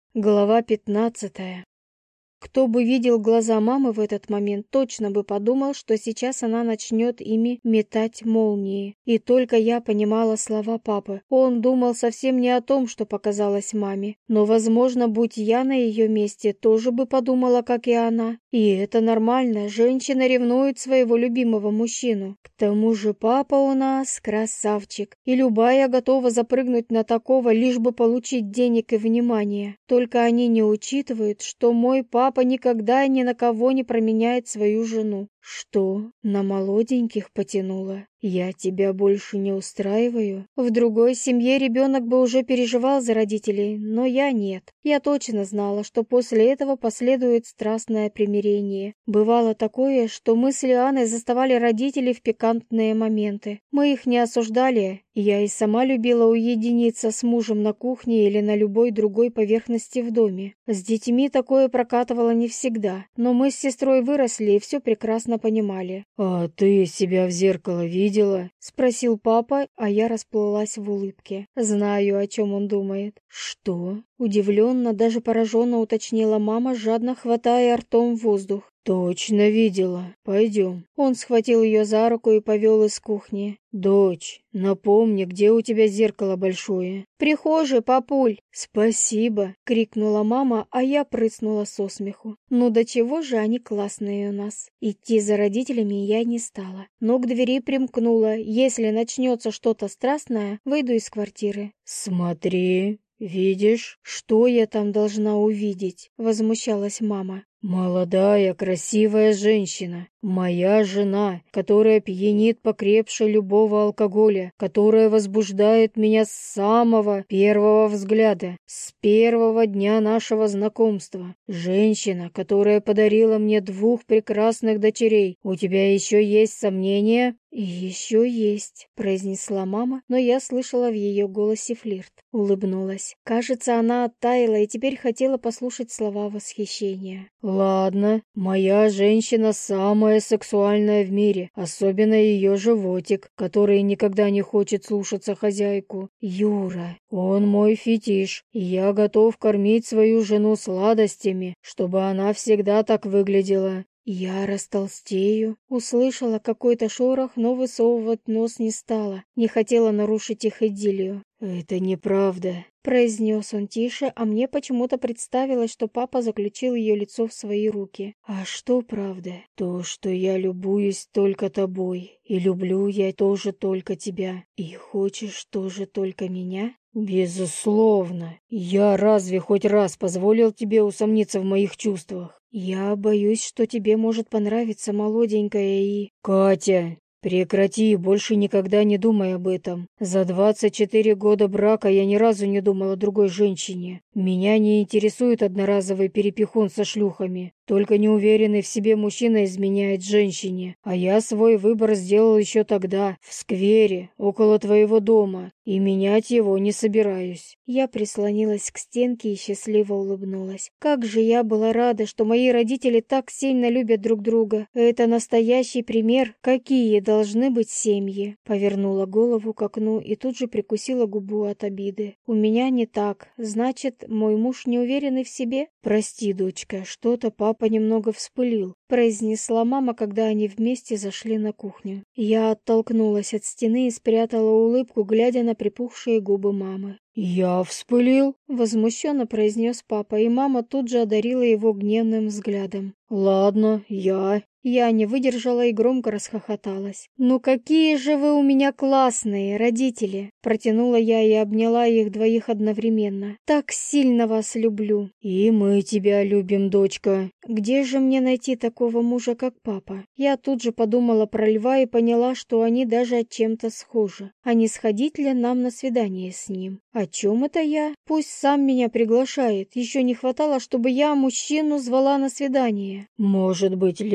Глава 15. Кто бы видел глаза мамы в этот момент, точно бы подумал, что сейчас она начнет ими метать молнии. И только я понимала слова папы. Он думал совсем не о том, что показалось маме. Но, возможно, будь я на ее месте, тоже бы подумала, как и она. И это нормально, женщина ревнует своего любимого мужчину. К тому же папа у нас красавчик. И любая готова запрыгнуть на такого, лишь бы получить денег и внимание. Только они не учитывают, что мой папа никогда ни на кого не променяет свою жену. Что, на молоденьких потянуло? Я тебя больше не устраиваю? В другой семье ребенок бы уже переживал за родителей, но я нет. Я точно знала, что после этого последует страстное примирение. Бывало такое, что мы с Лианой заставали родителей в пикантные моменты. Мы их не осуждали. Я и сама любила уединиться с мужем на кухне или на любой другой поверхности в доме. С детьми такое прокатывало не всегда, но мы с сестрой выросли и все прекрасно понимали. «А ты себя в зеркало видела?» — спросил папа, а я расплылась в улыбке. Знаю, о чем он думает. «Что?» — удивленно, даже пораженно уточнила мама, жадно хватая ртом воздух. «Точно видела. Пойдем». Он схватил ее за руку и повел из кухни. «Дочь, напомни, где у тебя зеркало большое?» «В прихожей, папуль!» «Спасибо!» — крикнула мама, а я прыснула со смеху. Ну до чего же они классные у нас. Идти за родителями я не стала, но к двери примкнула. Если начнется что-то страстное, выйду из квартиры. «Смотри, видишь?» «Что я там должна увидеть?» — возмущалась мама. «Молодая, красивая женщина, моя жена, которая пьянит покрепше любого алкоголя, которая возбуждает меня с самого первого взгляда, с первого дня нашего знакомства. Женщина, которая подарила мне 2 прекрасных дочерей. У тебя еще есть сомнения?» «И еще есть», — произнесла мама, но я слышала в ее голосе флирт. Улыбнулась. Кажется, она оттаяла и теперь хотела послушать слова восхищения. «Ладно, моя женщина самая сексуальная в мире, особенно ее животик, который никогда не хочет слушаться хозяйку. Юра, он мой фетиш, и я готов кормить свою жену сладостями, чтобы она всегда так выглядела». Я растолстею. Услышала какой-то шорох, но высовывать нос не стала. Не хотела нарушить их идиллию. «Это неправда», — произнес он тише, а мне почему-то представилось, что папа заключил ее лицо в свои руки. «А что правда?» «То, что я любуюсь только тобой, и люблю я тоже только тебя. И хочешь тоже только меня?» «Безусловно. Я разве хоть раз позволил тебе усомниться в моих чувствах?» «Я боюсь, что тебе может понравиться молоденькая и...» «Катя, прекрати, больше никогда не думай об этом. За 24 года брака я ни разу не думал о другой женщине. Меня не интересует одноразовый перепихон со шлюхами. Только неуверенный в себе мужчина изменяет женщине. А я свой выбор сделал еще тогда, в сквере, около твоего дома, и менять его не собираюсь». Я прислонилась к стенке и счастливо улыбнулась. Как же я была рада, что мои родители так сильно любят друг друга. Это настоящий пример, какие должны быть семьи. Повернула голову к окну и тут же прикусила губу от обиды. У меня не так. Значит, мой муж не уверенный в себе? «Прости, дочка, что-то папа немного вспылил», — произнесла мама, когда они вместе зашли на кухню. Я оттолкнулась от стены и спрятала улыбку, глядя на припухшие губы мамы. «Я вспылил?» — возмущенно произнес папа, и мама тут же одарила его гневным взглядом. «Ладно, я...» Я не выдержала и громко расхохоталась. «Ну какие же вы у меня классные, родители!» Протянула я и обняла их двоих одновременно. «Так сильно вас люблю!» «И мы тебя любим, дочка!» «Где же мне найти такого мужа, как папа?» Я тут же подумала про Льва и поняла, что они даже чем-то схожи. А не сходить ли нам на свидание с ним? О чем это я? Пусть сам меня приглашает. Еще не хватало, чтобы я мужчину звала на свидание. «Может быть, Лев такой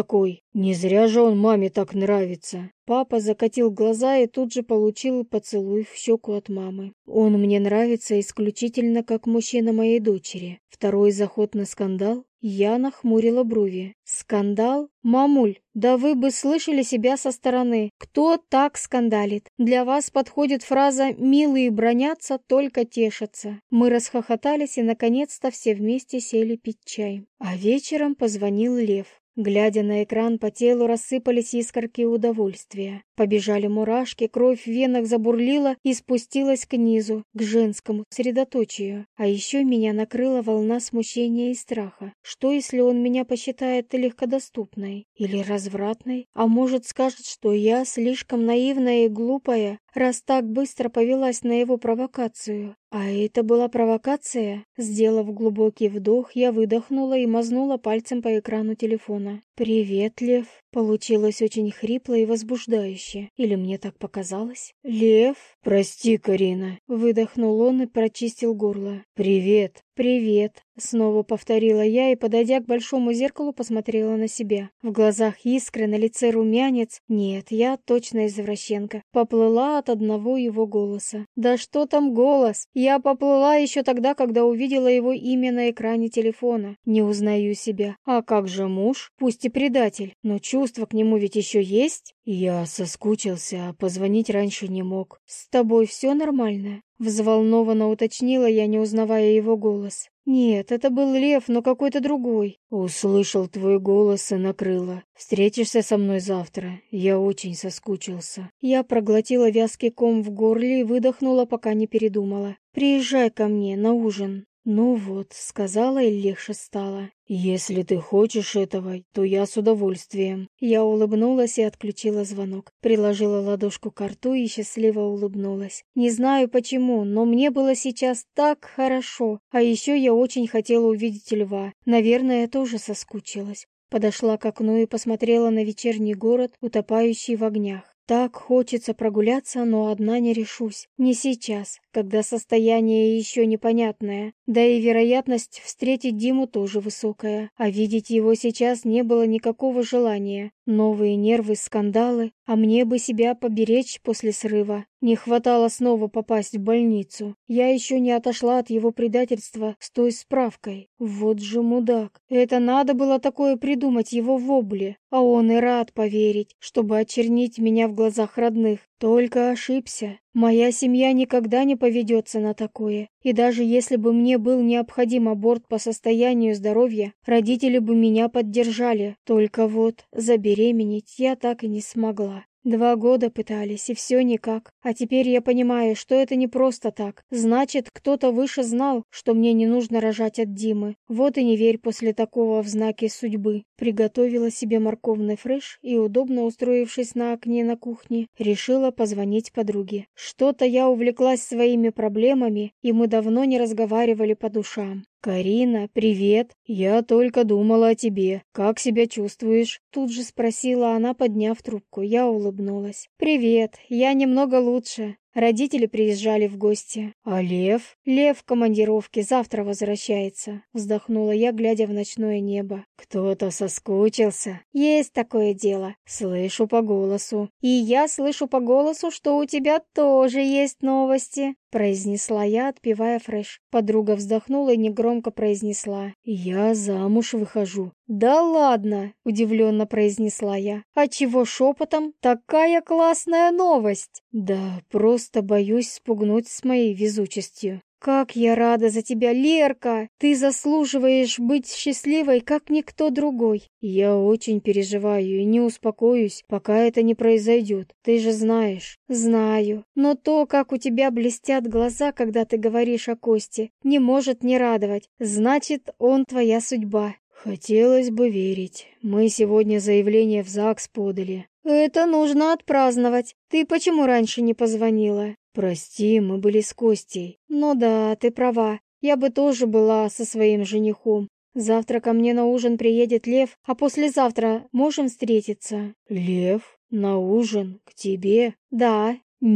какой! Не зря же он маме так нравится!» Папа закатил глаза и тут же получил поцелуй в щеку от мамы. Он мне нравится исключительно как мужчина моей дочери. Второй заход на скандал. Я нахмурила брови. Скандал? Мамуль, да вы бы слышали себя со стороны. Кто так скандалит? Для вас подходит фраза «милые бранятся, только тешатся». Мы расхохотались и наконец-то все вместе сели пить чай. А вечером позвонил Лев. Глядя на экран, по телу рассыпались искорки удовольствия. Побежали мурашки, кровь в венах забурлила и спустилась к низу, к женскому средоточию. А еще меня накрыла волна смущения и страха. Что, если он меня посчитает легкодоступной или развратной? А может, скажет, что я слишком наивная и глупая, раз так быстро повелась на его провокацию? А это была провокация? Сделав глубокий вдох, я выдохнула и мазнула пальцем по экрану телефона. «Привет, Лев». Получилось очень хрипло и возбуждающе. Или мне так показалось? «Лев?» «Прости, Карина», — выдохнул он и прочистил горло. «Привет». «Привет», — снова повторила я и, подойдя к большому зеркалу, посмотрела на себя. В глазах искры, на лице румянец. Нет, я точно извращенка. Поплыла от одного его голоса. Да что там голос? Я поплыла еще тогда, когда увидела его имя на экране телефона. Не узнаю себя. А как же муж? Пусть и предатель, но чувства к нему ведь еще есть. «Я соскучился, а позвонить раньше не мог». «С тобой все нормально?» Взволнованно уточнила я, не узнавая его голос. «Нет, это был Лев, но какой-то другой». «Услышал твой голос и накрыло. Встретишься со мной завтра? Я очень соскучился». Я проглотила вязкий ком в горле и выдохнула, пока не передумала. «Приезжай ко мне на ужин». «Ну вот», — сказала и легче стало. «Если ты хочешь этого, то я с удовольствием». Я улыбнулась и отключила звонок. Приложила ладошку к рту и счастливо улыбнулась. Не знаю почему, но мне было сейчас так хорошо. А еще я очень хотела увидеть льва. Наверное, я тоже соскучилась. Подошла к окну и посмотрела на вечерний город, утопающий в огнях. Так хочется прогуляться, но одна не решусь. Не сейчас, когда состояние еще непонятное. Да и вероятность встретить Диму тоже высокая. А видеть его сейчас не было никакого желания. Новые нервы, скандалы. А мне бы себя поберечь после срыва. Не хватало снова попасть в больницу. Я еще не отошла от его предательства с той справкой. Вот же мудак. Это надо было такое придумать его вобле. А он и рад поверить, чтобы очернить меня в глазах родных. Только ошибся. Моя семья никогда не поведется на такое. И даже если бы мне был необходим аборт по состоянию здоровья, родители бы меня поддержали. Только вот забеременеть я так и не смогла. 2 года пытались, и все никак. А теперь я понимаю, что это не просто так. Значит, кто-то выше знал, что мне не нужно рожать от Димы. Вот и не верь после такого в знаки судьбы. Приготовила себе морковный фреш и, удобно устроившись на окне на кухне, решила позвонить подруге. Что-то я увлеклась своими проблемами, и мы давно не разговаривали по душам. «Карина, привет! Я только думала о тебе. Как себя чувствуешь?» Тут же спросила она, подняв трубку. Я улыбнулась. «Привет, я немного лучше. Родители приезжали в гости». «А Лев?» «Лев в командировке, завтра возвращается», — вздохнула я, глядя в ночное небо. «Кто-то соскучился?» «Есть такое дело». «Слышу по голосу». «И я слышу по голосу, что у тебя тоже есть новости», — произнесла я, отпивая фреш. Подруга вздохнула и негромко произнесла: «Я замуж выхожу». «Да ладно!» — удивленно произнесла я. «А чего шепотом? Такая классная новость!» «Да, просто боюсь спугнуть с моей везучестью». «Как я рада за тебя, Лерка! Ты заслуживаешь быть счастливой, как никто другой!» «Я очень переживаю и не успокоюсь, пока это не произойдет. Ты же знаешь». «Знаю. Но то, как у тебя блестят глаза, когда ты говоришь о Косте, не может не радовать. Значит, он твоя судьба». «Хотелось бы верить. Мы сегодня заявление в ЗАГС подали». «Это нужно отпраздновать. Ты почему раньше не позвонила?» «Прости, мы были с Костей». «Ну да, ты права. Я бы тоже была со своим женихом. Завтра ко мне на ужин приедет Лев, а послезавтра можем встретиться?» «Лев? На ужин? К тебе?» «Да».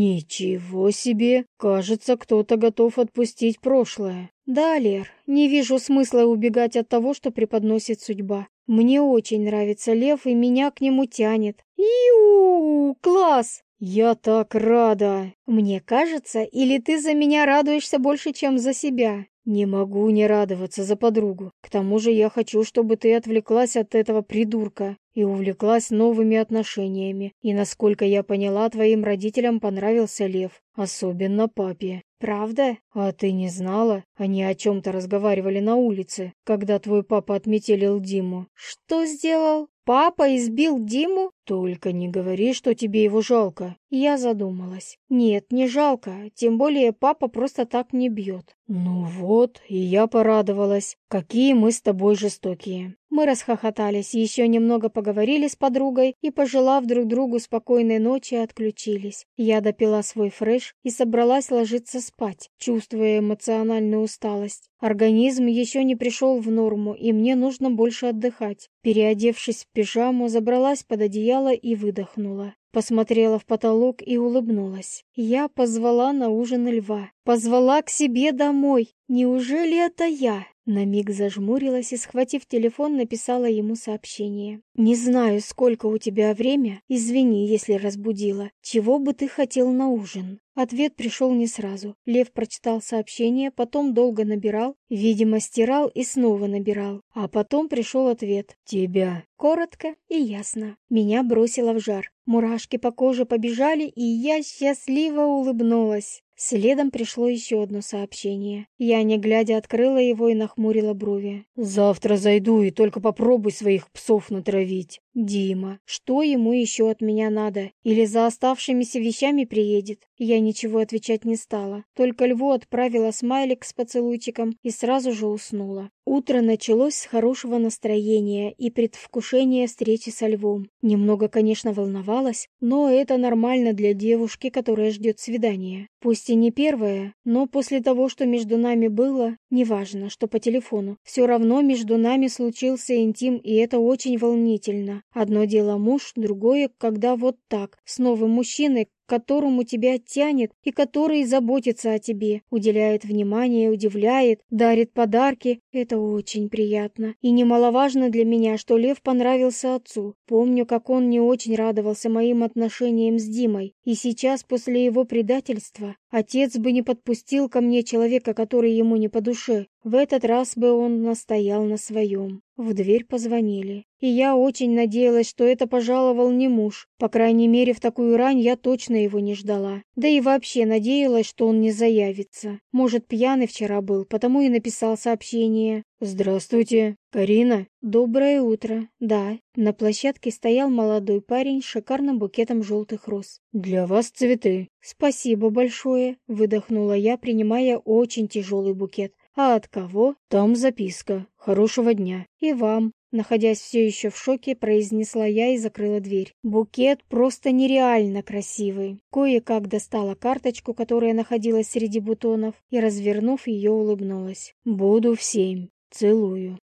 «Ничего себе! Кажется, кто-то готов отпустить прошлое». «Да, Лер, не вижу смысла убегать от того, что преподносит судьба. Мне очень нравится Лев, и меня к нему тянет. Иу, класс! Я так рада. Мне кажется, или ты за меня радуешься больше, чем за себя? Не могу не радоваться за подругу. К тому же я хочу, чтобы ты отвлеклась от этого придурка и увлеклась новыми отношениями. И, насколько я поняла, твоим родителям понравился Лев, особенно папе. Правда? А ты не знала? Они о чем-то разговаривали на улице, когда твой папа отметелил Диму. Что сделал? Папа избил Диму? Только не говори, что тебе его жалко. Я задумалась. Нет, не жалко, тем более папа просто так не бьет. Ну вот, и я порадовалась. Какие мы с тобой жестокие. Мы расхохотались, еще немного поговорили с подругой и, пожелав друг другу спокойной ночи, отключились. Я допила свой фреш и собралась ложиться спать, чувствуя эмоциональную усталость. Организм еще не пришел в норму, и мне нужно больше отдыхать. Переодевшись в пижаму, забралась под одеяло и выдохнула. Посмотрела в потолок и улыбнулась. Я позвала на ужин Льва. Позвала к себе домой. Неужели это я? На миг зажмурилась и, схватив телефон, написала ему сообщение. «Не знаю, сколько у тебя время. Извини, если разбудила. Чего бы ты хотел на ужин?» Ответ пришел не сразу. Лев прочитал сообщение, потом долго набирал, видимо, стирал и снова набирал. А потом пришел ответ. «Тебя». Коротко и ясно. Меня бросило в жар. Мурашки по коже побежали, и я счастливо улыбнулась. Следом пришло еще одно сообщение. Я, не глядя, открыла его и нахмурила брови. «Завтра зайду, и только попробуй своих псов натравить». Дима, что ему еще от меня надо? Или за оставшимися вещами приедет? Я ничего отвечать не стала. Только Льву отправила смайлик с поцелуйчиком и сразу же уснула. Утро началось с хорошего настроения и предвкушения встречи со Львом. Немного, конечно, волновалась, но это нормально для девушки, которая ждет свидания. Пусть и не первое, но после того, что между нами было, неважно, что по телефону, все равно между нами случился интим, и это очень волнительно. Одно дело муж, другое, когда вот так, с новым мужчиной, к которому тебя тянет и который заботится о тебе, уделяет внимание, удивляет, дарит подарки. Это очень приятно. И немаловажно для меня, что Лев понравился отцу. Помню, как он не очень радовался моим отношениям с Димой. И сейчас, после его предательства, отец бы не подпустил ко мне человека, который ему не по душе. В этот раз бы он настоял на своем. В дверь позвонили. И я очень надеялась, что это пожаловал не муж. По крайней мере, в такую рань я точно его не ждала. Да и вообще надеялась, что он не заявится. Может, пьяный вчера был, потому и написал сообщение. «Здравствуйте, Карина». «Доброе утро». Да, на площадке стоял молодой парень с шикарным букетом желтых роз. «Для вас цветы». «Спасибо большое», — выдохнула я, принимая очень тяжелый букет. «А от кого?» «Там записка. Хорошего дня». «И вам». Находясь все еще в шоке, произнесла я и закрыла дверь. Букет просто нереально красивый. Кое-как достала карточку, которая находилась среди бутонов, и, развернув ее, улыбнулась. «Буду в 7. Целую».